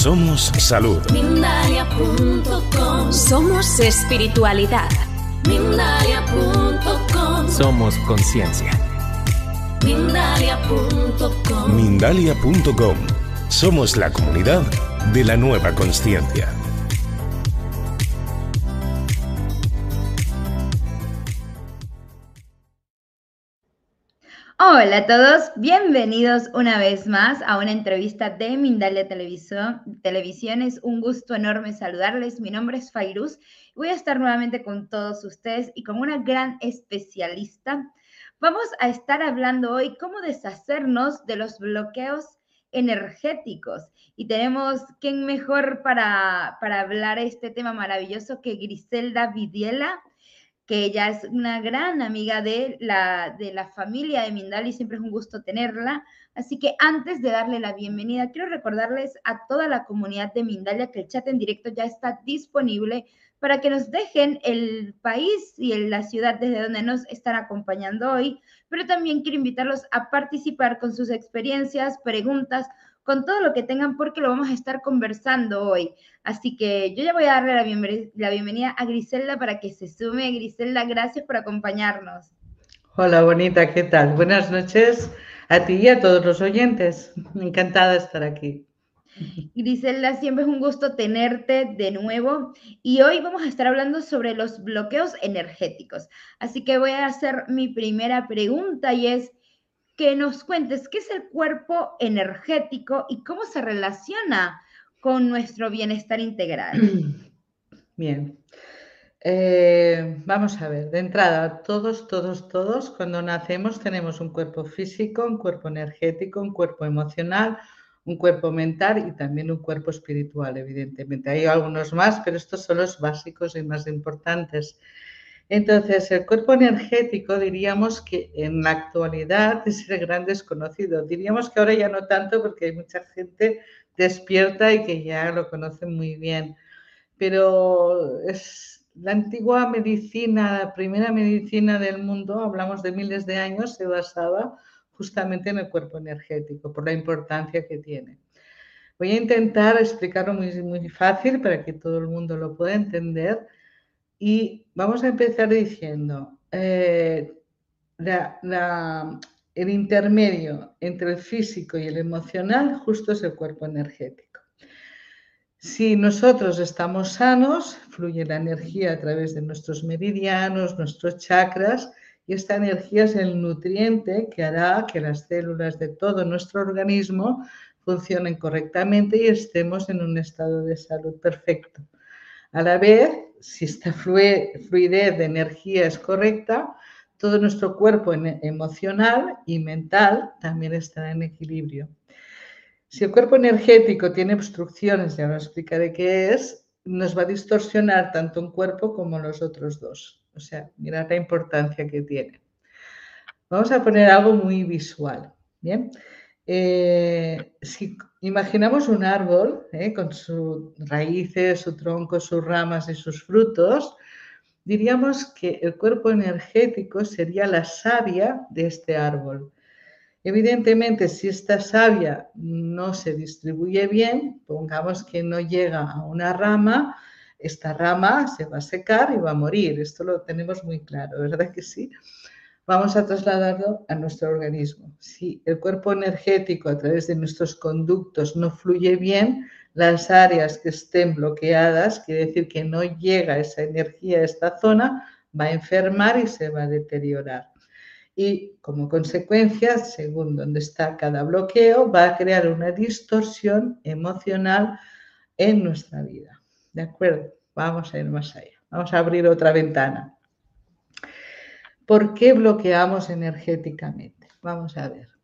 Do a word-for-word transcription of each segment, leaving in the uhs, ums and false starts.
Somos salud. Mindalia punto com. Somos espiritualidad. Mindalia punto com. Somos conciencia. Mindalia punto com. Mindalia punto com. Somos la comunidad de la nueva consciencia. Hola a todos, bienvenidos una vez más a una entrevista de Mindalia Televisión. Televisión. Es un gusto enorme saludarles. Mi nombre es Fairuz. Voy a estar nuevamente con todos ustedes y con una gran especialista. Vamos a estar hablando hoy cómo deshacernos de los bloqueos energéticos. Y tenemos quién mejor para, para hablar este tema maravilloso que Griselda Vidiela, que ella es una gran amiga de la, de la familia de Mindalia y siempre es un gusto tenerla. Así que antes de darle la bienvenida, quiero recordarles a toda la comunidad de Mindalia que el chat en directo ya está disponible para que nos dejen el país y la ciudad desde donde nos están acompañando hoy, pero también quiero invitarlos a participar con sus experiencias, preguntas, con todo lo que tengan, porque lo vamos a estar conversando hoy. Así que yo ya voy a darle la, bienven la bienvenida a Griselda para que se sume. Griselda, gracias por acompañarnos. Hola, bonita, ¿qué tal? Buenas noches a ti y a todos los oyentes. Encantada de estar aquí. Griselda, siempre es un gusto tenerte de nuevo. Y hoy vamos a estar hablando sobre los bloqueos energéticos. Así que voy a hacer mi primera pregunta y es que nos cuentes qué es el cuerpo energético y cómo se relaciona con nuestro bienestar integral. Bien, eh, vamos a ver, de entrada, todos, todos, todos, cuando nacemos tenemos un cuerpo físico, un cuerpo energético, un cuerpo emocional, un cuerpo mental y también un cuerpo espiritual, evidentemente. Hay algunos más, pero estos son los básicos y más importantes. Entonces, el cuerpo energético diríamos que en la actualidad es el gran desconocido. Diríamos que ahora ya no tanto porque hay mucha gente despierta y que ya lo conoce muy bien. Pero es la antigua medicina, la primera medicina del mundo, hablamos de miles de años, se basaba justamente en el cuerpo energético por la importancia que tiene. Voy a intentar explicarlo muy, muy fácil para que todo el mundo lo pueda entender. Y vamos a empezar diciendo, eh, la, la, el intermedio entre el físico y el emocional justo es el cuerpo energético. Si nosotros estamos sanos, fluye la energía a través de nuestros meridianos, nuestros chakras, y esta energía es el nutriente que hará que las células de todo nuestro organismo funcionen correctamente y estemos en un estado de salud perfecto. A la vez, si esta fluidez de energía es correcta, todo nuestro cuerpo emocional y mental también estará en equilibrio. Si el cuerpo energético tiene obstrucciones, ya lo explicaré qué es, nos va a distorsionar tanto un cuerpo como los otros dos. O sea, mirad la importancia que tiene. Vamos a poner algo muy visual, ¿bien? Eh, si imaginamos un árbol eh, con sus raíces, su tronco, sus ramas y sus frutos, diríamos que el cuerpo energético sería la savia de este árbol. Evidentemente, si esta savia no se distribuye bien, pongamos que no llega a una rama, esta rama se va a secar y va a morir. Esto lo tenemos muy claro, ¿verdad que sí? Vamos a trasladarlo a nuestro organismo. Si el cuerpo energético a través de nuestros conductos no fluye bien, las áreas que estén bloqueadas, quiere decir que no llega esa energía a esta zona, va a enfermar y se va a deteriorar. Y como consecuencia, según donde está cada bloqueo, va a crear una distorsión emocional en nuestra vida. ¿De acuerdo? Vamos a ir más allá. Vamos a abrir otra ventana. ¿Por qué bloqueamos energéticamente? Vamos a ver.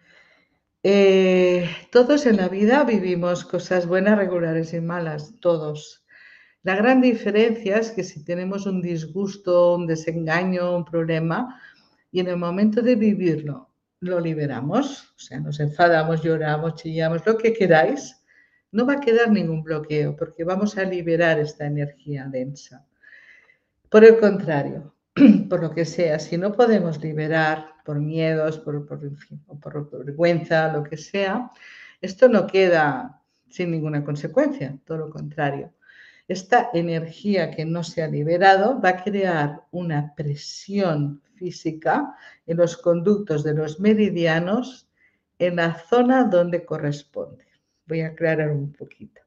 Eh, todos en la vida vivimos cosas buenas, regulares y malas, todos. La gran diferencia es que si tenemos un disgusto, un desengaño, un problema, y en el momento de vivirlo lo liberamos, o sea, nos enfadamos, lloramos, chillamos, lo que queráis, no va a quedar ningún bloqueo porque vamos a liberar esta energía densa. Por el contrario, por lo que sea, si no podemos liberar por miedos, por, por, en fin, o por vergüenza, lo que sea, esto no queda sin ninguna consecuencia, todo lo contrario. Esta energía que no se ha liberado va a crear una presión física en los conductos de los meridianos en la zona donde corresponde. Voy a aclarar un poquito.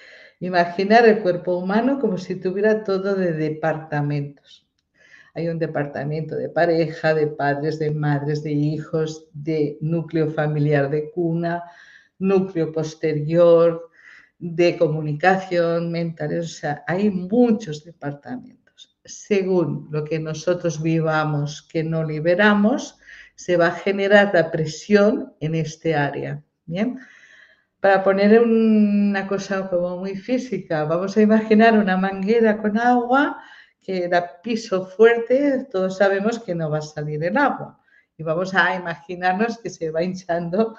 Imaginar el cuerpo humano como si tuviera todo de departamentos. Hay un departamento de pareja, de padres, de madres, de hijos, de núcleo familiar de cuna, núcleo posterior, de comunicación mental. O sea, hay muchos departamentos. Según lo que nosotros vivamos que no liberamos, se va a generar la presión en este área. ¿Bien? Para poner una cosa como muy física, vamos a imaginar una manguera con agua que da piso fuerte, todos sabemos que no va a salir el agua. Y vamos a imaginarnos que se va hinchando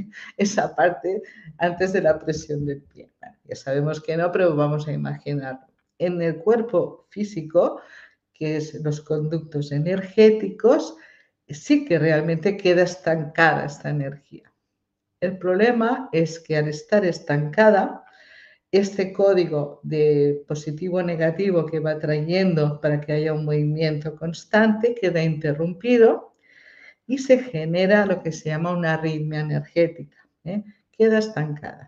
esa parte antes de la presión del pie. Bueno, ya sabemos que no, pero vamos a imaginarlo. En el cuerpo físico, que es los conductos energéticos, sí que realmente queda estancada esta energía. El problema es que al estar estancada, este código de positivo o negativo que va trayendo para que haya un movimiento constante queda interrumpido y se genera lo que se llama una arritmia energética, ¿eh? Queda estancada.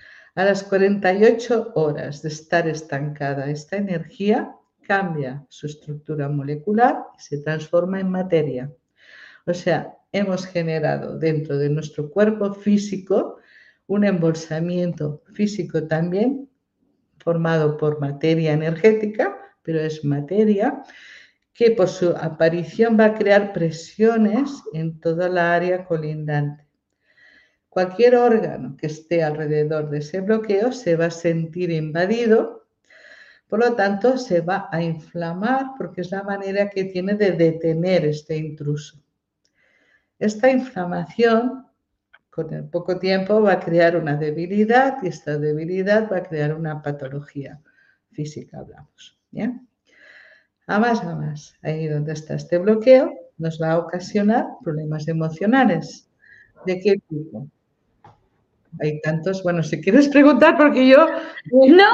A las cuarenta y ocho horas de estar estancada, esta energía cambia su estructura molecular y se transforma en materia. O sea, hemos generado dentro de nuestro cuerpo físico un embolsamiento físico también formado por materia energética, pero es materia que por su aparición va a crear presiones en toda la área colindante. Cualquier órgano que esté alrededor de ese bloqueo se va a sentir invadido, por lo tanto se va a inflamar porque es la manera que tiene de detener este intruso. Esta inflamación, con el poco tiempo, va a crear una debilidad y esta debilidad va a crear una patología física, hablamos. ¿Bien? A más a más, ahí donde está este bloqueo, nos va a ocasionar problemas emocionales. ¿De qué tipo? Hay tantos. Bueno, si quieres preguntar, porque yo... No,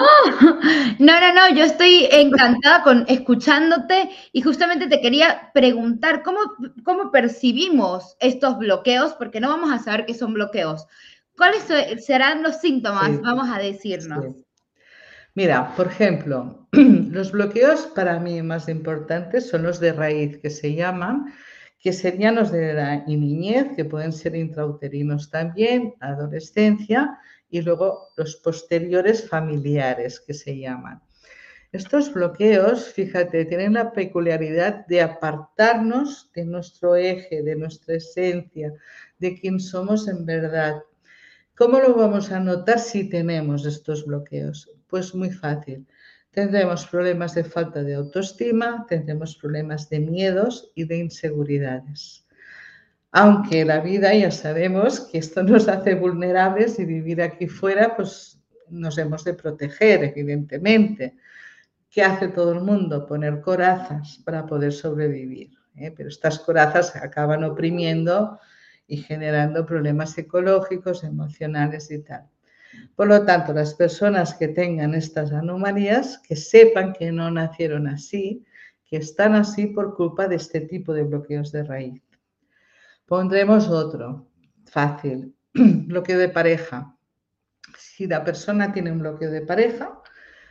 no, no, no, yo estoy encantada con escuchándote y justamente te quería preguntar cómo, cómo percibimos estos bloqueos, porque no vamos a saber qué son bloqueos. ¿Cuáles serán los síntomas? Sí, vamos a decirnos. Sí. Mira, por ejemplo, los bloqueos para mí más importantes son los de raíz, que se llaman, que serían los de la niñez, que pueden ser intrauterinos también, adolescencia, y luego los posteriores familiares, que se llaman. Estos bloqueos, fíjate, tienen la peculiaridad de apartarnos de nuestro eje, de nuestra esencia, de quién somos en verdad. ¿Cómo lo vamos a notar si tenemos estos bloqueos? Pues muy fácil. Tendremos problemas de falta de autoestima, tendremos problemas de miedos y de inseguridades. Aunque la vida ya sabemos que esto nos hace vulnerables y vivir aquí fuera, pues nos hemos de proteger, evidentemente. ¿Qué hace todo el mundo? Poner corazas para poder sobrevivir, ¿eh? Pero estas corazas acaban oprimiendo y generando problemas psicológicos, emocionales y tal. Por lo tanto, las personas que tengan estas anomalías, que sepan que no nacieron así, que están así por culpa de este tipo de bloqueos de raíz. Pondremos otro, fácil, bloqueo de pareja. Si la persona tiene un bloqueo de pareja,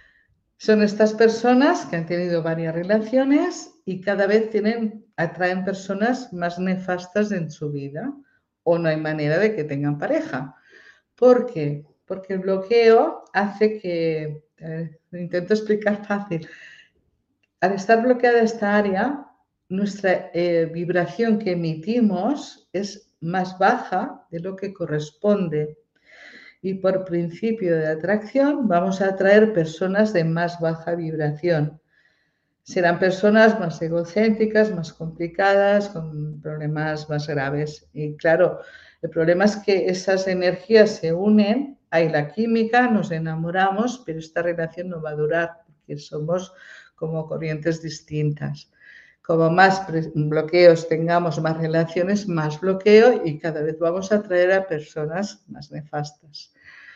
son estas personas que han tenido varias relaciones y cada vez tienen, atraen personas más nefastas en su vida o no hay manera de que tengan pareja. ¿Por qué? Porque el bloqueo hace que, eh, lo intento explicar fácil, al estar bloqueada esta área, nuestra eh, vibración que emitimos es más baja de lo que corresponde. Y por principio de atracción vamos a atraer personas de más baja vibración. Serán personas más egocéntricas, más complicadas, con problemas más graves. Y claro, el problema es que esas energías se unen, hay la química, nos enamoramos, pero esta relación no va a durar porque somos como corrientes distintas. Como más bloqueos tengamos, más relaciones, más bloqueo y cada vez vamos a atraer a personas más nefastas.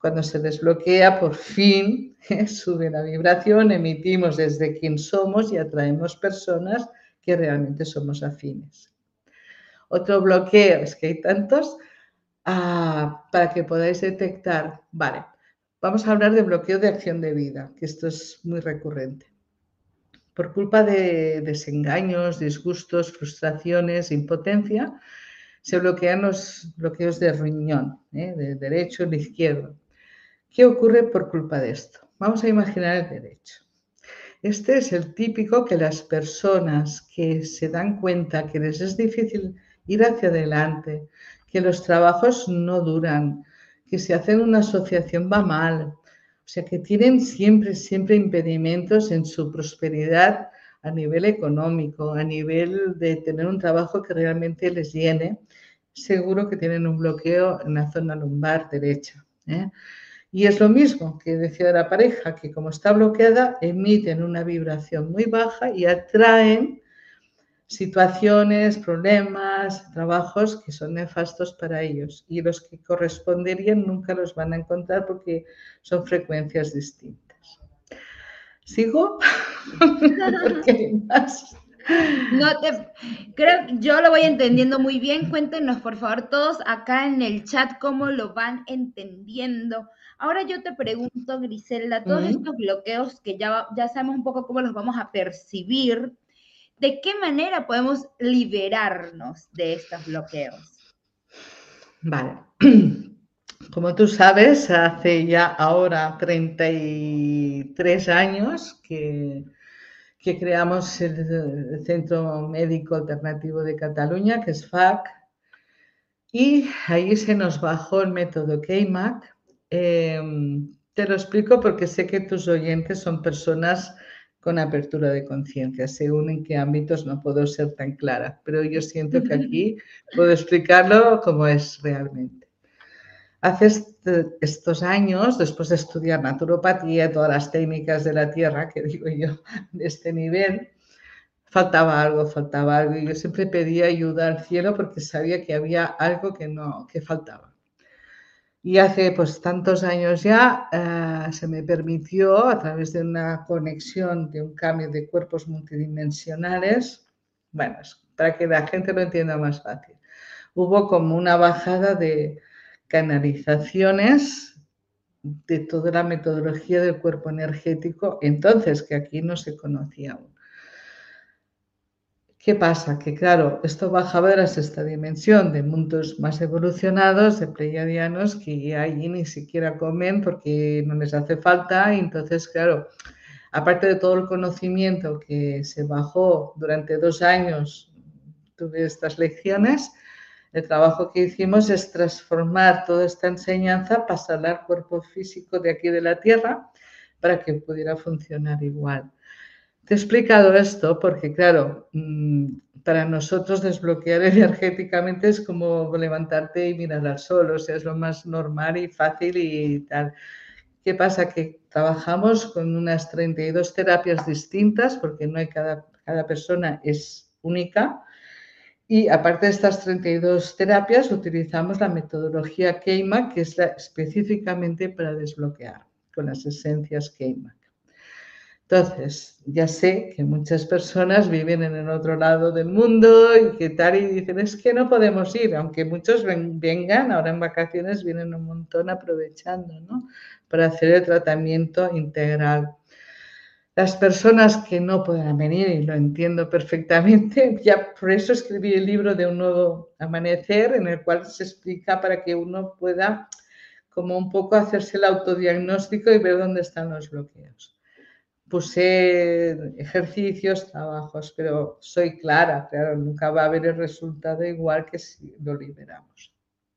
Cuando se desbloquea, por fin ¿eh? sube la vibración, emitimos desde quién somos y atraemos personas que realmente somos afines. Otro bloqueo, es que hay tantos, ah, para que podáis detectar. Vale, vamos a hablar de bloqueo de acción de vida, que esto es muy recurrente. Por culpa de desengaños, disgustos, frustraciones, impotencia, se bloquean los bloqueos de riñón, ¿eh? de derecho y de izquierdo. ¿Qué ocurre por culpa de esto? Vamos a imaginar el derecho. Este es el típico que las personas que se dan cuenta que les es difícil ir hacia adelante, que los trabajos no duran, que si hacen una asociación va mal, o sea, que tienen siempre, siempre impedimentos en su prosperidad a nivel económico, a nivel de tener un trabajo que realmente les llene, seguro que tienen un bloqueo en la zona lumbar derecha, ¿eh? Y es lo mismo que decía la pareja, que como está bloqueada, emiten una vibración muy baja y atraen situaciones, problemas, trabajos que son nefastos para ellos. Y los que corresponderían nunca los van a encontrar porque son frecuencias distintas. ¿Sigo? Porque hay más. No te, creo, yo lo voy entendiendo muy bien. Cuéntenos, por favor, todos acá en el chat cómo lo van entendiendo. Ahora yo te pregunto, Griselda, todos Mm. estos bloqueos que ya, ya sabemos un poco cómo los vamos a percibir, ¿de qué manera podemos liberarnos de estos bloqueos? Vale. Como tú sabes, hace ya ahora treinta y tres años que, que creamos el, el Centro Médico Alternativo de Cataluña, que es F A C, y ahí se nos bajó el método K M A C. Eh, te lo explico porque sé que tus oyentes son personas con apertura de conciencia. Según en qué ámbitos no puedo ser tan clara, pero yo siento que aquí puedo explicarlo como es realmente. Hace este, estos años, después de estudiar naturopatía, todas las técnicas de la tierra, que digo yo, de este nivel, faltaba algo, faltaba algo. Y yo siempre pedía ayuda al cielo porque sabía que había algo que, no, que faltaba. Y hace pues tantos años ya uh, se me permitió, a través de una conexión, de un cambio de cuerpos multidimensionales, bueno, para que la gente lo entienda más fácil, hubo como una bajada de canalizaciones de toda la metodología del cuerpo energético, entonces, que aquí no se conocía aún. ¿Qué pasa? Que claro, esto bajaba de la sexta dimensión, de mundos más evolucionados, de pleiadianos, que allí ni siquiera comen porque no les hace falta. Y entonces, claro, aparte de todo el conocimiento que se bajó durante dos años, tuve estas lecciones, el trabajo que hicimos es transformar toda esta enseñanza, pasarla al cuerpo físico de aquí de la Tierra para que pudiera funcionar igual. Te he explicado esto porque, claro, para nosotros desbloquear energéticamente es como levantarte y mirar al sol, o sea, es lo más normal y fácil y tal. ¿Qué pasa? Que trabajamos con unas treinta y dos terapias distintas porque no hay cada, cada persona es única. Y aparte de estas treinta y dos terapias, utilizamos la metodología K M A C, que es la, específicamente para desbloquear con las esencias K M A C. Entonces, ya sé que muchas personas viven en el otro lado del mundo y que tal, y dicen, es que no podemos ir, aunque muchos ven, vengan, ahora en vacaciones vienen un montón aprovechando, ¿no? Para hacer el tratamiento integral. Las personas que no puedan venir, y lo entiendo perfectamente, ya por eso escribí el libro de Un Nuevo Amanecer, en el cual se explica para que uno pueda como un poco hacerse el autodiagnóstico y ver dónde están los bloqueos. Puse ejercicios, trabajos, pero soy clara, claro, nunca va a haber el resultado igual que si lo liberamos.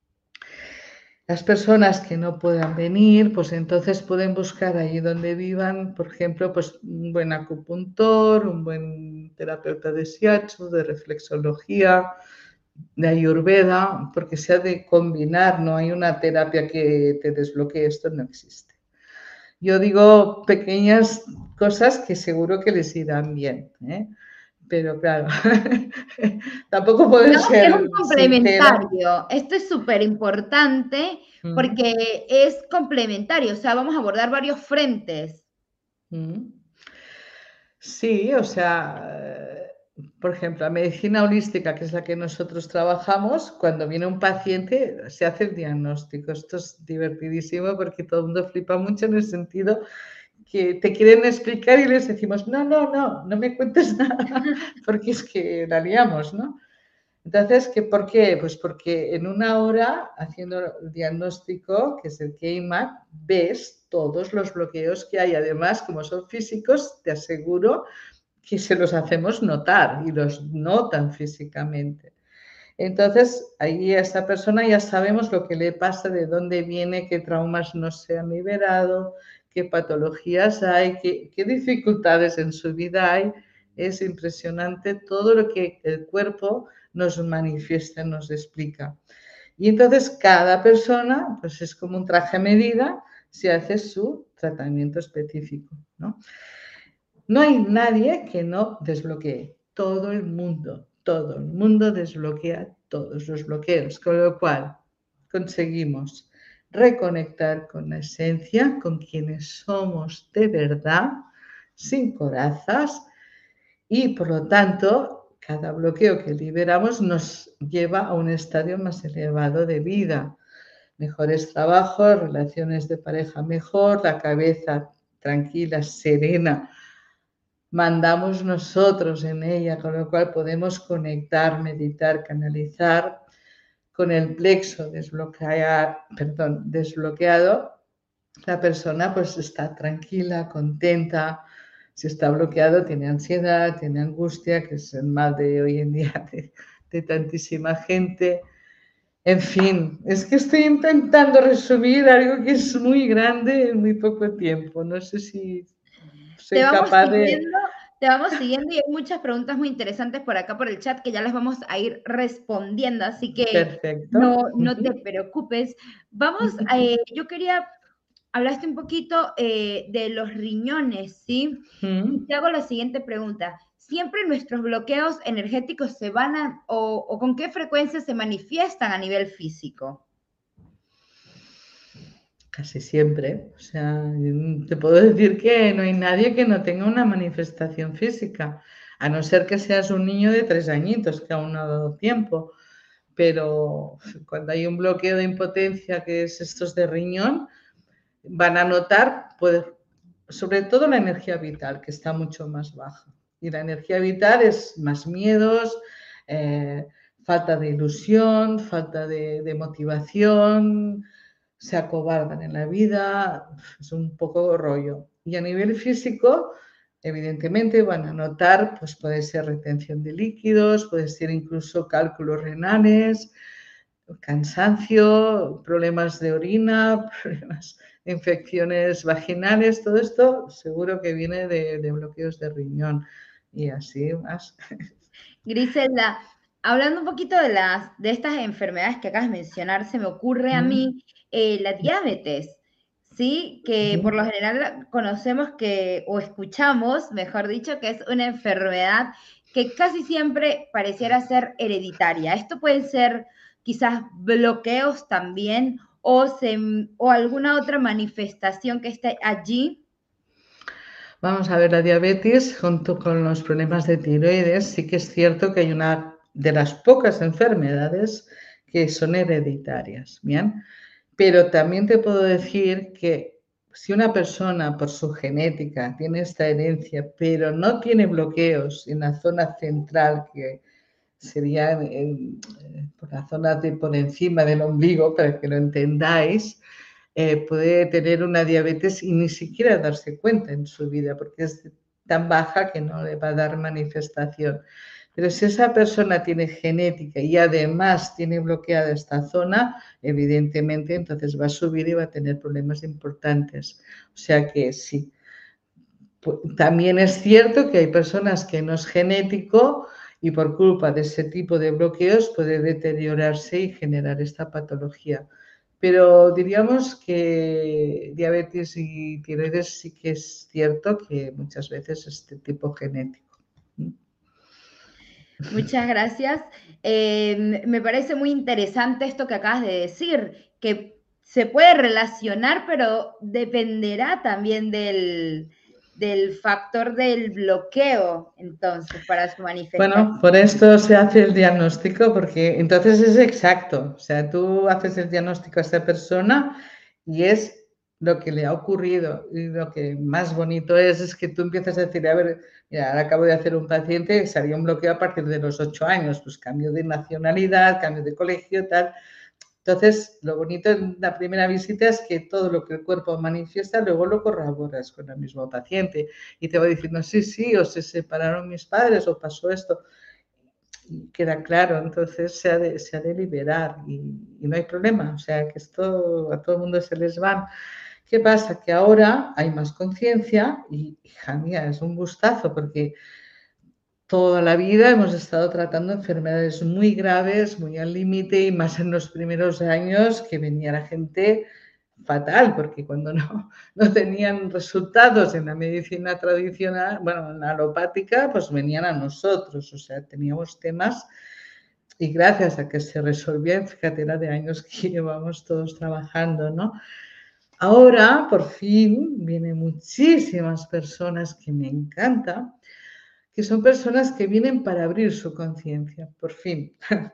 Las personas que no puedan venir, pues entonces pueden buscar allí donde vivan, por ejemplo, pues un buen acupuntor, un buen terapeuta de shiatsu, de reflexología, de ayurveda, porque se ha de combinar, no hay una terapia que te desbloquee, esto no existe. Yo digo pequeñas cosas que seguro que les irán bien, ¿eh? pero claro, tampoco puede Digamos que es ser un sincera. complementario. Esto es súper importante Mm, porque es complementario, o sea, vamos a abordar varios frentes. mm. Sí, o sea, eh, por ejemplo, la medicina holística, que es la que nosotros trabajamos, cuando viene un paciente se hace el diagnóstico. Esto es divertidísimo porque todo el mundo flipa mucho en el sentido que te quieren explicar y les decimos, no, no, no, no me cuentes nada, porque es que la liamos, ¿no? Entonces, ¿qué, ¿por qué? Pues porque en una hora, haciendo el diagnóstico, que es el K M A C, ves todos los bloqueos que hay. Además, como son físicos, te aseguro que se los hacemos notar y los notan físicamente. Entonces, ahí a esta persona ya sabemos lo que le pasa, de dónde viene, qué traumas no se han liberado, qué patologías hay, qué, qué dificultades en su vida hay. Es impresionante todo lo que el cuerpo nos manifiesta, nos explica. Y entonces cada persona, pues es como un traje a medida, se hace su tratamiento específico, ¿no? No hay nadie que no desbloquee. Todo el mundo, todo el mundo desbloquea todos los bloqueos, con lo cual conseguimos reconectar con la esencia, con quienes somos de verdad, sin corazas, y por lo tanto, cada bloqueo que liberamos nos lleva a un estadio más elevado de vida. Mejores trabajos, relaciones de pareja mejor, la cabeza tranquila, serena, mandamos nosotros en ella, con lo cual podemos conectar, meditar, canalizar. Con el plexo desbloquear, perdón, desbloqueado, la persona pues está tranquila, contenta. Si está bloqueado, tiene ansiedad, tiene angustia, que es el mal de hoy en día de, de tantísima gente. En fin, es que estoy intentando resumir algo que es muy grande en muy poco tiempo. No sé si Te soy vamos capaz de... siguiendo, te vamos siguiendo y hay muchas preguntas muy interesantes por acá por el chat que ya las vamos a ir respondiendo, así que Perfecto. no, no te preocupes. Vamos, eh, yo quería, hablaste un poquito eh, de los riñones, ¿sí? Y te hago la siguiente pregunta. ¿Siempre nuestros bloqueos energéticos se van a, o, o con qué frecuencia se manifiestan a nivel físico? Casi siempre. O sea, te puedo decir que no hay nadie que no tenga una manifestación física, a no ser que seas un niño de tres añitos que aún no ha dado tiempo. Pero cuando hay un bloqueo de impotencia, que es estos de riñón, van a notar, pues, sobre todo la energía vital, que está mucho más baja. Y la energía vital es más miedos, eh, falta de ilusión, falta de, de motivación, se acobardan en la vida, es un poco rollo. Y a nivel físico, evidentemente van a notar, pues puede ser retención de líquidos, puede ser incluso cálculos renales, cansancio, problemas de orina, problemas de infecciones vaginales, todo esto seguro que viene de, de bloqueos de riñón y así más. Griselda, hablando un poquito de, las, de estas enfermedades que acabas de mencionar, se me ocurre a mí eh, la diabetes, ¿sí? Que por lo general conocemos que, o escuchamos, mejor dicho, que es una enfermedad que casi siempre pareciera ser hereditaria. Esto puede ser quizás bloqueos también o, se, o alguna otra manifestación que esté allí. Vamos a ver, la diabetes junto con los problemas de tiroides, sí que es cierto que hay una de las pocas enfermedades que son hereditarias, ¿bien? Pero también te puedo decir que si una persona por su genética tiene esta herencia, pero no tiene bloqueos en la zona central, que sería en, en, por la zona de por encima del ombligo, para que lo entendáis, eh, puede tener una diabetes y ni siquiera darse cuenta en su vida, porque es tan baja que no le va a dar manifestación. Pero si esa persona tiene genética y además tiene bloqueada esta zona, evidentemente entonces va a subir y va a tener problemas importantes. O sea que sí. También es cierto que hay personas que no es genético y por culpa de ese tipo de bloqueos puede deteriorarse y generar esta patología. Pero diríamos que diabetes y tiroides sí que es cierto que muchas veces es de tipo genético. Muchas gracias. Eh, me parece muy interesante esto que acabas de decir, que se puede relacionar, pero dependerá también del, del factor del bloqueo, entonces, para su manifestación. Bueno, por esto se hace el diagnóstico, porque entonces es exacto. O sea, tú haces el diagnóstico a esta persona y es lo que le ha ocurrido. Y lo que más bonito es, es que tú empiezas a decir, a ver, mira, ahora acabo de hacer un paciente que salía un bloqueo a partir de los ocho años, pues cambio de nacionalidad, cambio de colegio, tal. Entonces, lo bonito en la primera visita es que todo lo que el cuerpo manifiesta, luego lo corroboras con el mismo paciente y te va diciendo, sí, sí, o se separaron mis padres o pasó esto. Y queda claro, entonces se ha de, se ha de liberar y, y no hay problema. O sea, que esto a todo el mundo se les van. ¿Qué pasa? Que ahora hay más conciencia y, hija mía, es un gustazo porque toda la vida hemos estado tratando enfermedades muy graves, muy al límite y más en los primeros años que venía la gente fatal, porque cuando no, no tenían resultados en la medicina tradicional, bueno, en la alopática, pues venían a nosotros, o sea, teníamos temas y gracias a que se resolvían, fíjate, era de años que llevamos todos trabajando, ¿no? Ahora, por fin, vienen muchísimas personas que me encantan, que son personas que vienen para abrir su conciencia, por fin.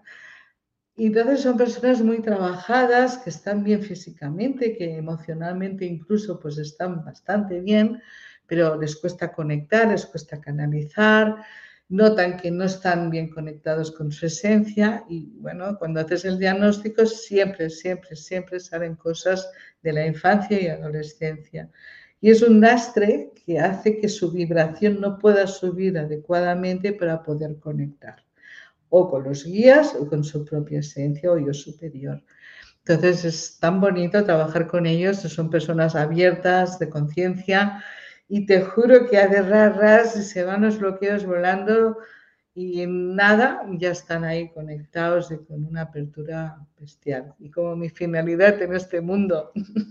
Y entonces son personas muy trabajadas, que están bien físicamente, que emocionalmente incluso pues están bastante bien, pero les cuesta conectar, les cuesta canalizar, notan que no están bien conectados con su esencia y bueno, cuando haces el diagnóstico siempre, siempre, siempre salen cosas de la infancia y adolescencia. Y es un lastre que hace que su vibración no pueda subir adecuadamente para poder conectar, o con los guías o con su propia esencia o yo superior. Entonces es tan bonito trabajar con ellos, son personas abiertas, de conciencia, y te juro que hace ras, ras y se van los bloqueos volando y en nada ya están ahí conectados y con una apertura bestial. Y como mi finalidad en este mundo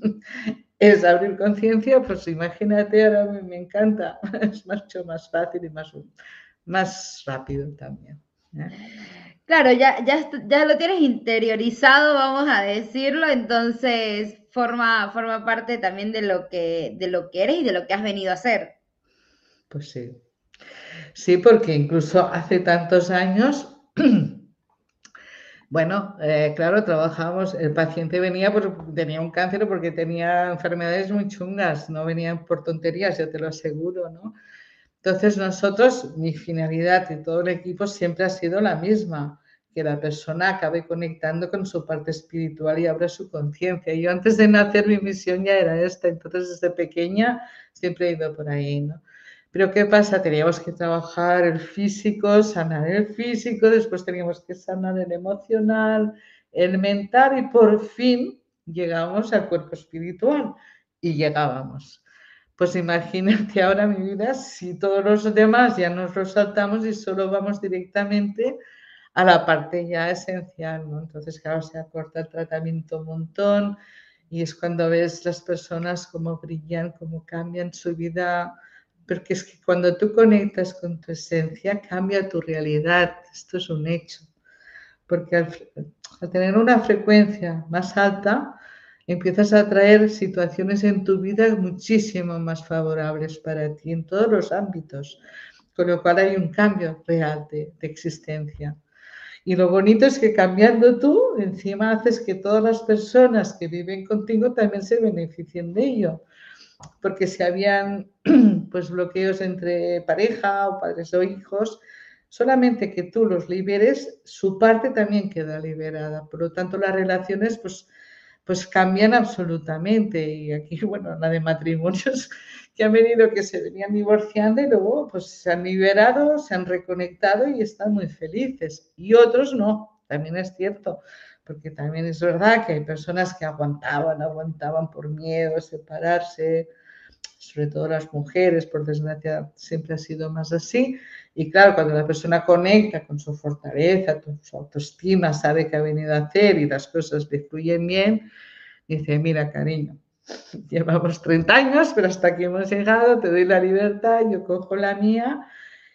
es abrir conciencia, pues imagínate, ahora me, me encanta, es mucho más fácil y más, más rápido también, ¿eh? Claro, ya, ya, ya lo tienes interiorizado, vamos a decirlo, entonces forma, forma parte también de lo que, de lo que eres y de lo que has venido a hacer. Pues sí. Sí, porque incluso hace tantos años, bueno, eh, claro, trabajábamos, el paciente venía porque tenía un cáncer o porque tenía enfermedades muy chungas, no venían por tonterías, yo te lo aseguro, ¿no? Entonces nosotros, mi finalidad y todo el equipo siempre ha sido la misma, que la persona acabe conectando con su parte espiritual y abra su conciencia. Yo antes de nacer mi misión ya era esta, entonces desde pequeña siempre he ido por ahí, ¿no? Pero ¿qué pasa? Teníamos que trabajar el físico, sanar el físico, después teníamos que sanar el emocional, el mental y por fin llegamos al cuerpo espiritual y llegábamos. Pues imagínate ahora mi vida si todos los demás ya nos los saltamos y solo vamos directamente a la parte ya esencial, ¿no? Entonces, claro, se acorta el tratamiento un montón y es cuando ves las personas cómo brillan, cómo cambian su vida, porque es que cuando tú conectas con tu esencia cambia tu realidad, esto es un hecho, porque al, al tener una frecuencia más alta, empiezas a atraer situaciones en tu vida muchísimo más favorables para ti en todos los ámbitos, con lo cual hay un cambio real de, de existencia. Y lo bonito es que cambiando tú, encima haces que todas las personas que viven contigo también se beneficien de ello. Porque si habían pues, bloqueos entre pareja o padres o hijos, solamente que tú los liberes, su parte también queda liberada. Por lo tanto, las relaciones pues, pues cambian absolutamente. Y aquí, bueno, la de matrimonios que han venido, que se venían divorciando y luego pues se han liberado, se han reconectado y están muy felices. Y otros no, también es cierto, porque también es verdad que hay personas que aguantaban, aguantaban por miedo a separarse, sobre todo las mujeres, por desgracia siempre ha sido más así. Y claro, cuando la persona conecta con su fortaleza, con su autoestima, sabe qué ha venido a hacer y las cosas le fluyen bien, dice, mira, cariño, llevamos treinta años, pero hasta aquí hemos llegado, te doy la libertad, yo cojo la mía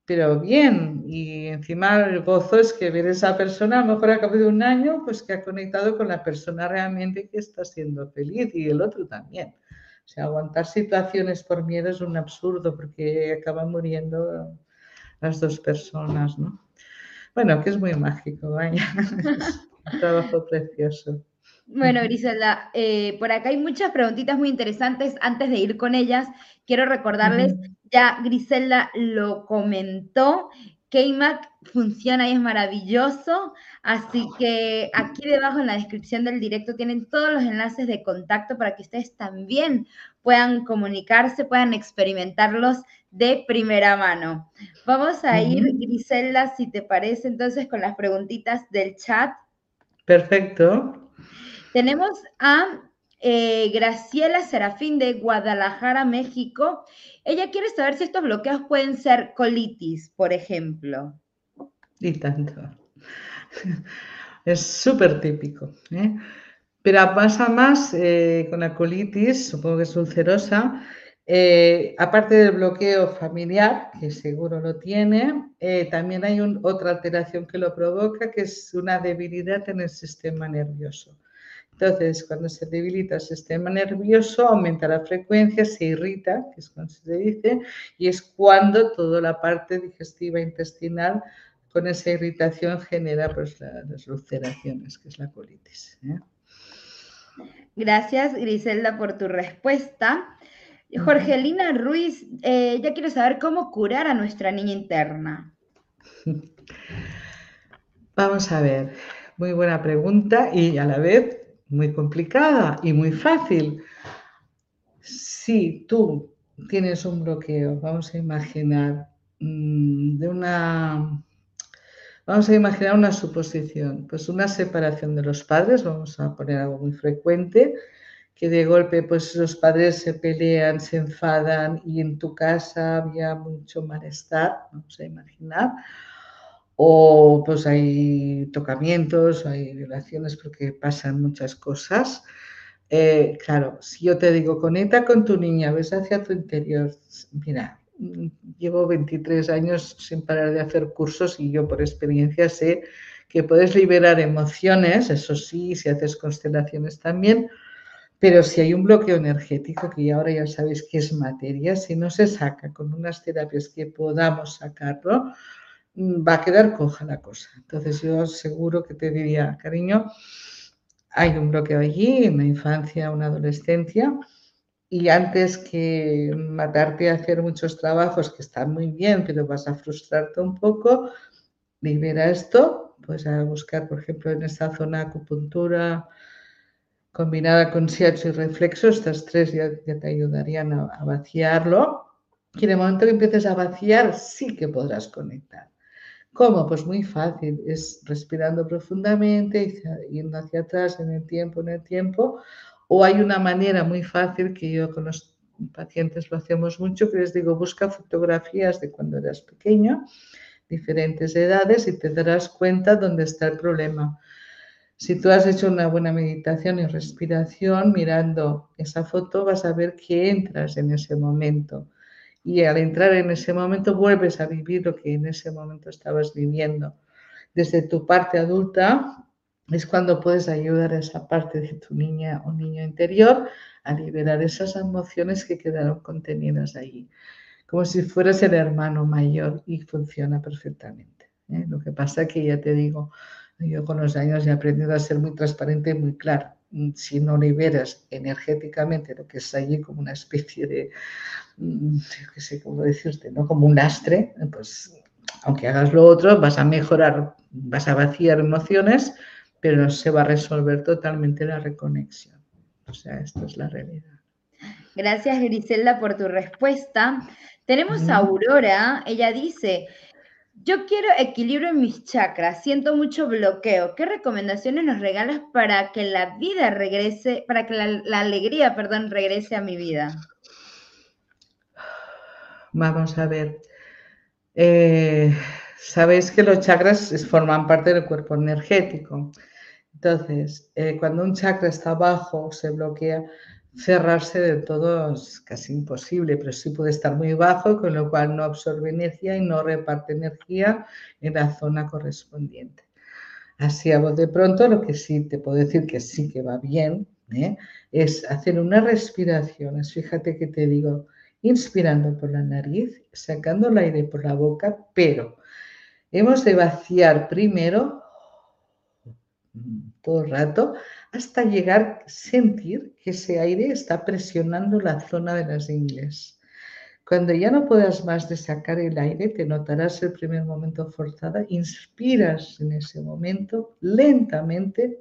pero bien, y encima el gozo es que ver a esa persona, a lo mejor a cabo de un año, pues que ha conectado con la persona realmente que está siendo feliz y el otro también. O sea, aguantar situaciones por miedo es un absurdo porque acaban muriendo las dos personas, ¿no? Bueno, que es muy mágico, vaya, es un trabajo precioso. Bueno, Griselda, eh, por acá hay muchas preguntitas muy interesantes. Antes de ir con ellas, quiero recordarles, Ujú. ya Griselda lo comentó, K-Mac funciona y es maravilloso, así que aquí debajo en la descripción del directo tienen todos los enlaces de contacto para que ustedes también puedan comunicarse, puedan experimentarlos de primera mano. Vamos a ir, Ujú. Griselda, si te parece, entonces con las preguntitas del chat. Perfecto. Tenemos a eh, Graciela Serafín de Guadalajara, México. Ella quiere saber si estos bloqueos pueden ser colitis, por ejemplo. Y tanto. Es súper típico, ¿eh? Pero pasa más eh, con la colitis, supongo que es ulcerosa, eh, aparte del bloqueo familiar, que seguro lo tiene, eh, también hay un, otra alteración que lo provoca, que es una debilidad en el sistema nervioso. Entonces, cuando se debilita el sistema nervioso, aumenta la frecuencia, se irrita, que es como se dice, y es cuando toda la parte digestiva intestinal con esa irritación genera pues, la, las ulceraciones, que es la colitis, ¿eh? Gracias, Griselda, por tu respuesta. Jorgelina Ruiz, eh, ya quiere saber cómo curar a nuestra niña interna. Vamos a ver, muy buena pregunta y a la vez muy complicada y muy fácil. Si tú tienes un bloqueo, vamos a imaginar mmm, de una, vamos a imaginar una suposición, pues una separación de los padres, vamos a poner algo muy frecuente, que de golpe pues los padres se pelean, se enfadan y en tu casa había mucho malestar, vamos a imaginar. O pues hay tocamientos, hay violaciones porque pasan muchas cosas. Eh, claro, si yo te digo, conecta con tu niña, ves hacia tu interior, mira, llevo veintitrés años sin parar de hacer cursos y yo por experiencia sé que puedes liberar emociones, eso sí, si haces constelaciones también, pero si hay un bloqueo energético, que ahora ya sabéis que es materia, si no se saca con unas terapias que podamos sacarlo, va a quedar coja la cosa. Entonces yo seguro que te diría, cariño, hay un bloqueo allí, en la infancia, una adolescencia, y antes que matarte a hacer muchos trabajos que están muy bien, pero vas a frustrarte un poco, libera esto, pues a buscar, por ejemplo, en esta zona acupuntura combinada con shiatsu y reflexo, estas tres ya, ya te ayudarían a, a vaciarlo. Y en el momento que empieces a vaciar, sí que podrás conectar. ¿Cómo? Pues muy fácil, es respirando profundamente, yendo hacia atrás en el tiempo, en el tiempo, o hay una manera muy fácil que yo con los pacientes lo hacemos mucho, que les digo, busca fotografías de cuando eras pequeño, diferentes edades, y te darás cuenta dónde está el problema. Si tú has hecho una buena meditación y respiración, mirando esa foto vas a ver que entras en ese momento. Y al entrar en ese momento vuelves a vivir lo que en ese momento estabas viviendo. Desde tu parte adulta es cuando puedes ayudar a esa parte de tu niña o niño interior a liberar esas emociones que quedaron contenidas allí. Como si fueras el hermano mayor y funciona perfectamente, ¿eh? Lo que pasa que ya te digo, yo con los años he aprendido a ser muy transparente y muy claro. Si no liberas energéticamente lo que está allí como una especie de, yo qué sé cómo decirte, ¿no? Como un lastre, pues aunque hagas lo otro, vas a mejorar, vas a vaciar emociones, pero no se va a resolver totalmente la reconexión. O sea, esto es la realidad. Gracias, Griselda, por tu respuesta. Tenemos a Aurora, ella dice, yo quiero equilibrio en mis chakras, siento mucho bloqueo. ¿Qué recomendaciones nos regalas para que la vida regrese, para que la, la alegría, perdón, regrese a mi vida? Vamos a ver. Eh, Sabéis que los chakras forman parte del cuerpo energético. Entonces, eh, cuando un chakra está bajo, se bloquea, cerrarse de todo es casi imposible, pero sí puede estar muy bajo, con lo cual no absorbe energía y no reparte energía en la zona correspondiente. Así a voz de pronto, lo que sí te puedo decir que sí que va bien, ¿eh? es hacer unas respiraciones. Fíjate que te digo, inspirando por la nariz, sacando el aire por la boca, pero hemos de vaciar primero todo el rato hasta llegar a sentir que ese aire está presionando la zona de las ingles. Cuando ya no puedas más de sacar el aire, te notarás el primer momento forzada, inspiras en ese momento lentamente,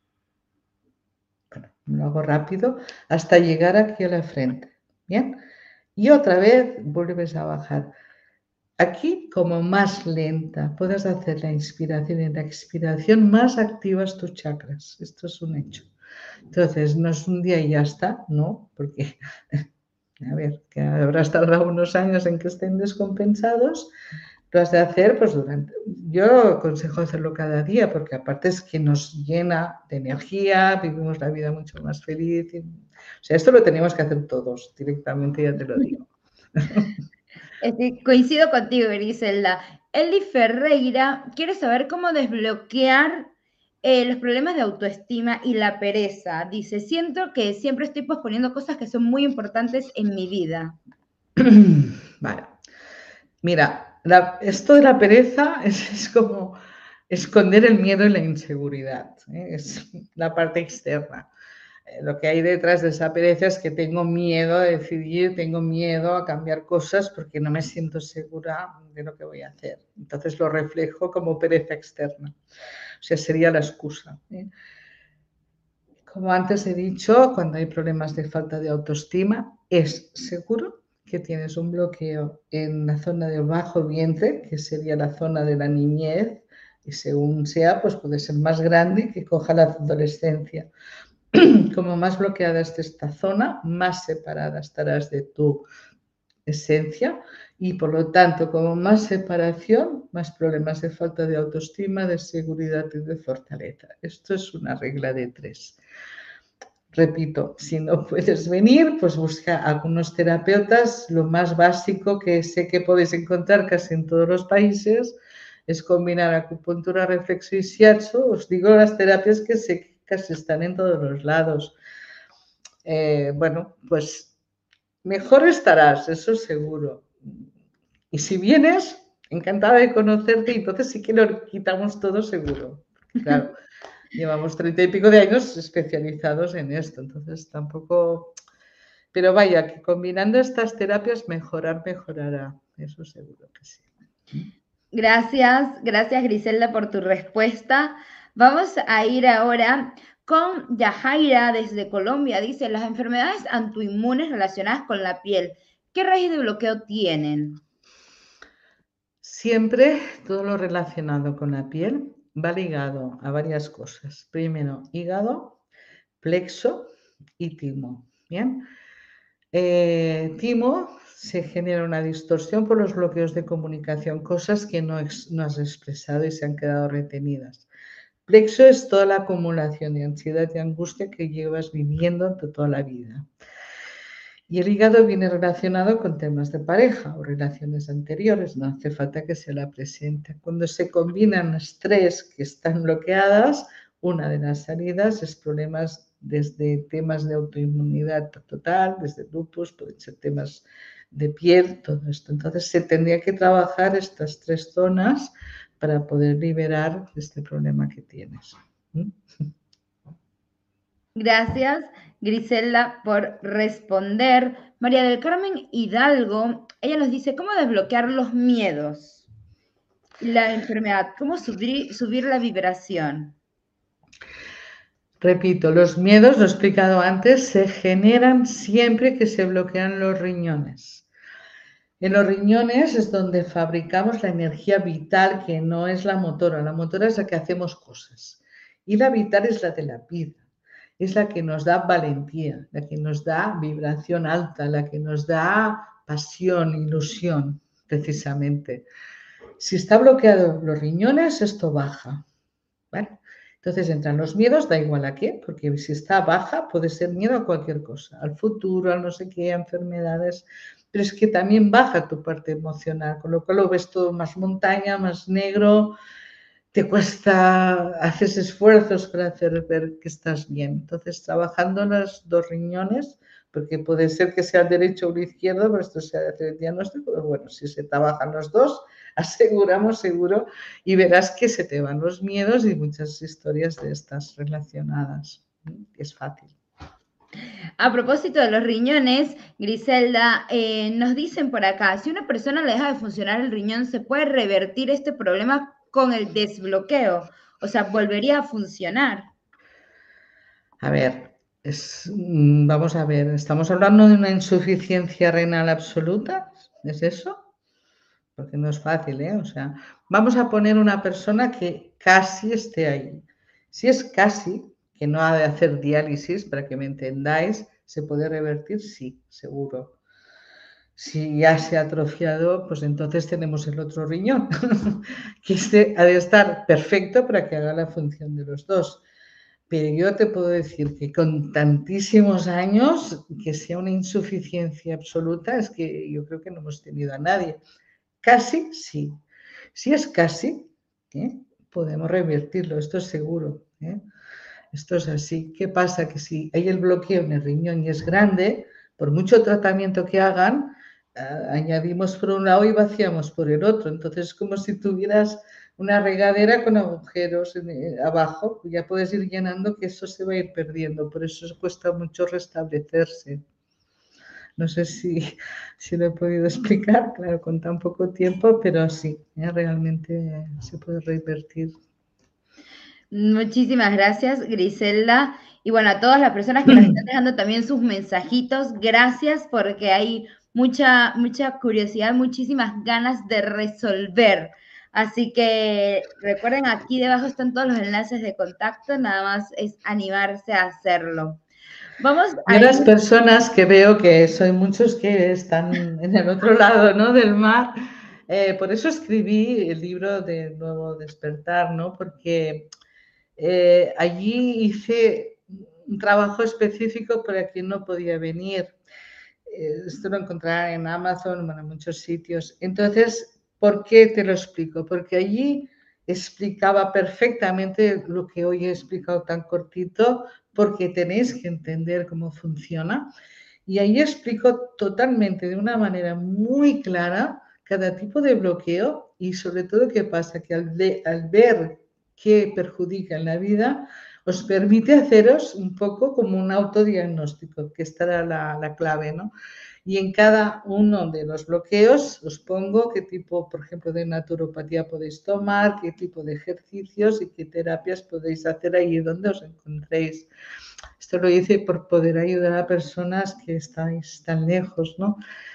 bueno, lo hago rápido, hasta llegar aquí a la frente, ¿bien? Y otra vez vuelves a bajar. Aquí, como más lenta, puedes hacer la inspiración y la expiración, más activas tus chakras. Esto es un hecho. Entonces, no es un día y ya está, ¿no? Porque, a ver, que habrás tardado unos años en que estén descompensados. Lo has de hacer, pues durante... Yo aconsejo hacerlo cada día, porque aparte es que nos llena de energía, vivimos la vida mucho más feliz. Y... O sea, esto lo tenemos que hacer todos, directamente, ya te lo digo. Este, coincido contigo, Griselda. Eli Ferreira quiere saber cómo desbloquear eh, los problemas de autoestima y la pereza. Dice, siento que siempre estoy posponiendo cosas que son muy importantes en mi vida. Vale. Mira, la, esto de la pereza es, es como esconder el miedo y la inseguridad, ¿eh? Es la parte externa. Lo que hay detrás de esa pereza es que tengo miedo a decidir, tengo miedo a cambiar cosas porque no me siento segura de lo que voy a hacer. Entonces lo reflejo como pereza externa. O sea, sería la excusa, ¿eh? Como antes he dicho, cuando hay problemas de falta de autoestima, es seguro que tienes un bloqueo en la zona del bajo vientre, que sería la zona de la niñez, y según sea, pues puede ser más grande y que coja la adolescencia. Como más bloqueada esté esta zona, más separada estarás de tu esencia y por lo tanto, como más separación, más problemas de falta de autoestima, de seguridad y de fortaleza. Esto es una regla de tres. Repito, si no puedes venir, pues busca algunos terapeutas. Lo más básico que sé que podéis encontrar casi en todos los países es combinar acupuntura, reflexo y shiatsu. Os digo las terapias que sé que casi están en todos los lados. Eh, bueno, pues mejor estarás, eso seguro. Y si vienes, encantada de conocerte, y entonces sí que lo quitamos todo seguro. Claro, llevamos treinta y pico de años especializados en esto, entonces tampoco... Pero vaya, que combinando estas terapias mejorar, mejorará, eso seguro que sí. Gracias, gracias Griselda por tu respuesta. Vamos a ir ahora con Yajaira desde Colombia. Dice, las enfermedades autoinmunes relacionadas con la piel, ¿qué raíz de bloqueo tienen? Siempre todo lo relacionado con la piel va ligado a varias cosas. Primero, hígado, plexo y timo. Bien. Eh, timo se genera una distorsión por los bloqueos de comunicación, cosas que no, ex, no has expresado y se han quedado retenidas. Plexo es toda la acumulación de ansiedad y angustia que llevas viviendo toda la vida. Y el hígado viene relacionado con temas de pareja o relaciones anteriores, no hace falta que se la presente. Cuando se combinan las tres que están bloqueadas, una de las salidas es problemas desde temas de autoinmunidad total, desde lupus, pueden ser temas de piel, todo esto. Entonces se tendría que trabajar estas tres zonas para poder liberar este problema que tienes. ¿Mm? Gracias, Griselda, por responder. María del Carmen Hidalgo, ella nos dice, ¿cómo desbloquear los miedos? La enfermedad, ¿cómo subir, subir la vibración? Repito, los miedos, lo he explicado antes, se generan siempre que se bloquean los riñones. En los riñones es donde fabricamos la energía vital, que no es la motora. La motora es la que hacemos cosas. Y la vital es la de la vida. Es la que nos da valentía, la que nos da vibración alta, la que nos da pasión, ilusión, precisamente. Si está bloqueado los riñones, esto baja, ¿vale? Entonces entran los miedos, da igual a qué, porque si está baja puede ser miedo a cualquier cosa, al futuro, a no sé qué, a enfermedades, pero es que también baja tu parte emocional, con lo cual lo ves todo más montaña, más negro, te cuesta, haces esfuerzos para hacer ver que estás bien. Entonces, trabajando los dos riñones, porque puede ser que sea el derecho o el izquierdo, pero esto se hace el diagnóstico, pero bueno, si se trabajan los dos, aseguramos seguro y verás que se te van los miedos y muchas historias de estas relacionadas. Es fácil. A propósito de los riñones, Griselda, eh, nos dicen por acá, si una persona le deja de funcionar el riñón, ¿se puede revertir este problema con el desbloqueo? O sea, ¿volvería a funcionar? A ver, es, vamos a ver, ¿estamos hablando de una insuficiencia renal absoluta? ¿Es eso? Porque no es fácil, ¿eh? O sea, vamos a poner una persona que casi esté ahí. Si es casi, que no ha de hacer diálisis, para que me entendáis, ¿se puede revertir? Sí, seguro. Si ya se ha atrofiado, pues entonces tenemos el otro riñón, que este ha de estar perfecto para que haga la función de los dos. Pero yo te puedo decir que con tantísimos años, que sea una insuficiencia absoluta, es que yo creo que no hemos tenido a nadie. Casi sí. Si es casi, ¿eh? Podemos revertirlo, esto es seguro. ¿eh? Esto es así. ¿Qué pasa? Que si hay el bloqueo en el riñón y es grande, por mucho tratamiento que hagan, eh, añadimos por un lado y vaciamos por el otro. Entonces es como si tuvieras una regadera con agujeros en, eh, abajo, ya puedes ir llenando, que eso se va a ir perdiendo. Por eso cuesta mucho restablecerse. No sé si, si lo he podido explicar, claro, con tan poco tiempo, pero sí, ¿eh? Realmente se puede revertir. Muchísimas gracias, Griselda. Y bueno, a todas las personas que nos están dejando también sus mensajitos, gracias porque hay mucha, mucha curiosidad, muchísimas ganas de resolver. Así que recuerden, aquí debajo están todos los enlaces de contacto, nada más es animarse a hacerlo. Vamos a y las ir... personas que veo que soy muchos que están en el otro lado, ¿no? del mar, eh, por eso escribí el libro de Nuevo Despertar, ¿no? Porque eh, allí hice un trabajo específico para quien no podía venir. Eh, esto lo encontrarán en Amazon, bueno, en muchos sitios. Entonces, ¿por qué te lo explico? Porque allí explicaba perfectamente lo que hoy he explicado tan cortito, porque tenéis que entender cómo funciona. Y ahí explico totalmente, de una manera muy clara, cada tipo de bloqueo y sobre todo qué pasa, que al, de, al ver qué perjudica en la vida, os permite haceros un poco como un autodiagnóstico, que estará la, la clave, ¿no? Y en cada uno de los bloqueos os pongo qué tipo, por ejemplo, de naturopatía podéis tomar, qué tipo de ejercicios y qué terapias podéis hacer ahí donde os encontréis. Esto lo hice por poder ayudar a personas que estáis tan lejos, ¿no?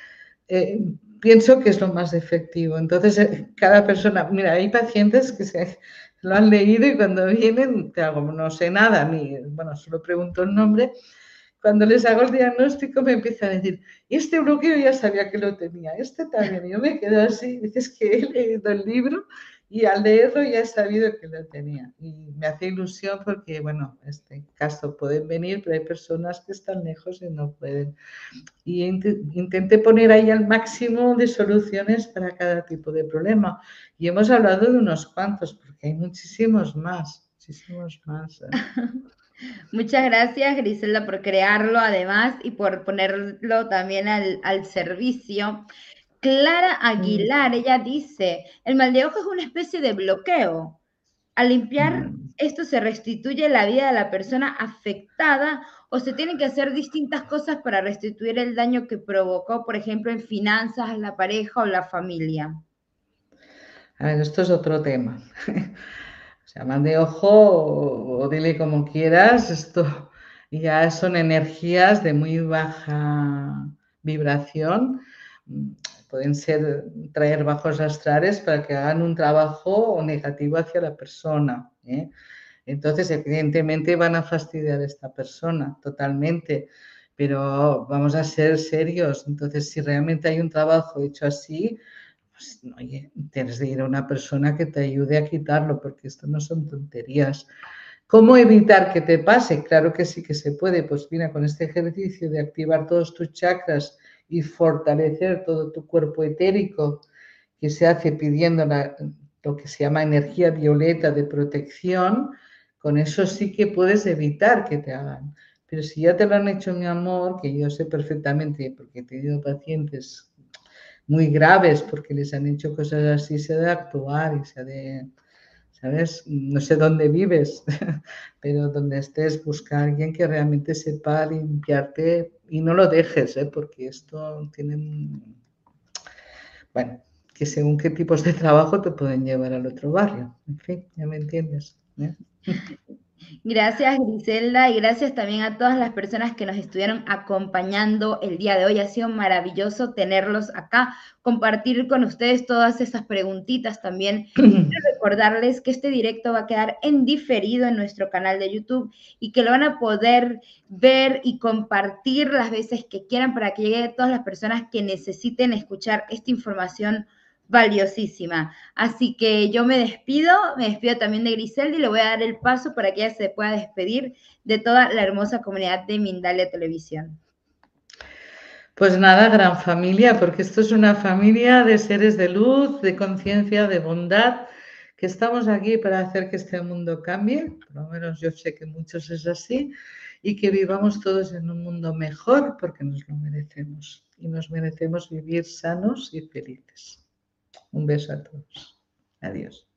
Eh, pienso que es lo más efectivo. Entonces, eh, cada persona, mira, hay pacientes que se lo han leído y cuando vienen, como no sé nada, ni, bueno, solo pregunto el nombre, cuando les hago el diagnóstico me empiezan a decir, este bloqueo ya sabía que lo tenía, este también. Y yo me quedo así, dices que he leído el libro y al leerlo ya he sabido que lo tenía. Y me hace ilusión porque, bueno, en este caso pueden venir, pero hay personas que están lejos y no pueden. Y intenté poner ahí al máximo de soluciones para cada tipo de problema. Y hemos hablado de unos cuantos, porque hay muchísimos más, muchísimos más. Muchas gracias, Griselda, por crearlo además y por ponerlo también al, al servicio. Clara Aguilar, mm. ella dice, el mal de ojo es una especie de bloqueo. Al limpiar mm. esto se restituye la vida de la persona afectada o se tienen que hacer distintas cosas para restituir el daño que provocó, por ejemplo, en finanzas, la pareja o la familia. A ver, esto es otro tema. O sea, mal de ojo o, o dile como quieras, esto ya son energías de muy baja vibración. Pueden ser, traer bajos astrales para que hagan un trabajo negativo hacia la persona. ¿eh? Entonces, evidentemente van a fastidiar a esta persona totalmente, pero vamos a ser serios. Entonces, si realmente hay un trabajo hecho así, pues, oye, tienes de ir a una persona que te ayude a quitarlo, porque esto no son tonterías. ¿Cómo evitar que te pase? Claro que sí que se puede. Pues mira, con este ejercicio de activar todos tus chakras y fortalecer todo tu cuerpo etérico, que se hace pidiendo la, lo que se llama energía violeta de protección, con eso sí que puedes evitar que te hagan. Pero si ya te lo han hecho, mi amor, que yo sé perfectamente, porque he tenido pacientes muy graves porque les han hecho cosas así, se ha de actuar y se ha de... ¿Sabes? No sé dónde vives, pero donde estés, busca a alguien que realmente sepa limpiarte y no lo dejes, ¿eh? Porque esto tiene, bueno, que según qué tipos de trabajo te pueden llevar al otro barrio. En fin, ya me entiendes, ¿eh? Gracias, Griselda, y gracias también a todas las personas que nos estuvieron acompañando el día de hoy. Ha sido maravilloso tenerlos acá, compartir con ustedes todas esas preguntitas también. Quiero recordarles que este directo va a quedar en diferido en nuestro canal de YouTube y que lo van a poder ver y compartir las veces que quieran para que llegue a todas las personas que necesiten escuchar esta información valiosísima. Así que yo me despido, me despido también de Griselda y le voy a dar el paso para que ella se pueda despedir de toda la hermosa comunidad de Mindalia Televisión. Pues nada, gran familia, porque esto es una familia de seres de luz, de conciencia, de bondad, que estamos aquí para hacer que este mundo cambie, por lo menos yo sé que muchos es así, y que vivamos todos en un mundo mejor porque nos lo merecemos y nos merecemos vivir sanos y felices. Un beso a todos. Adiós.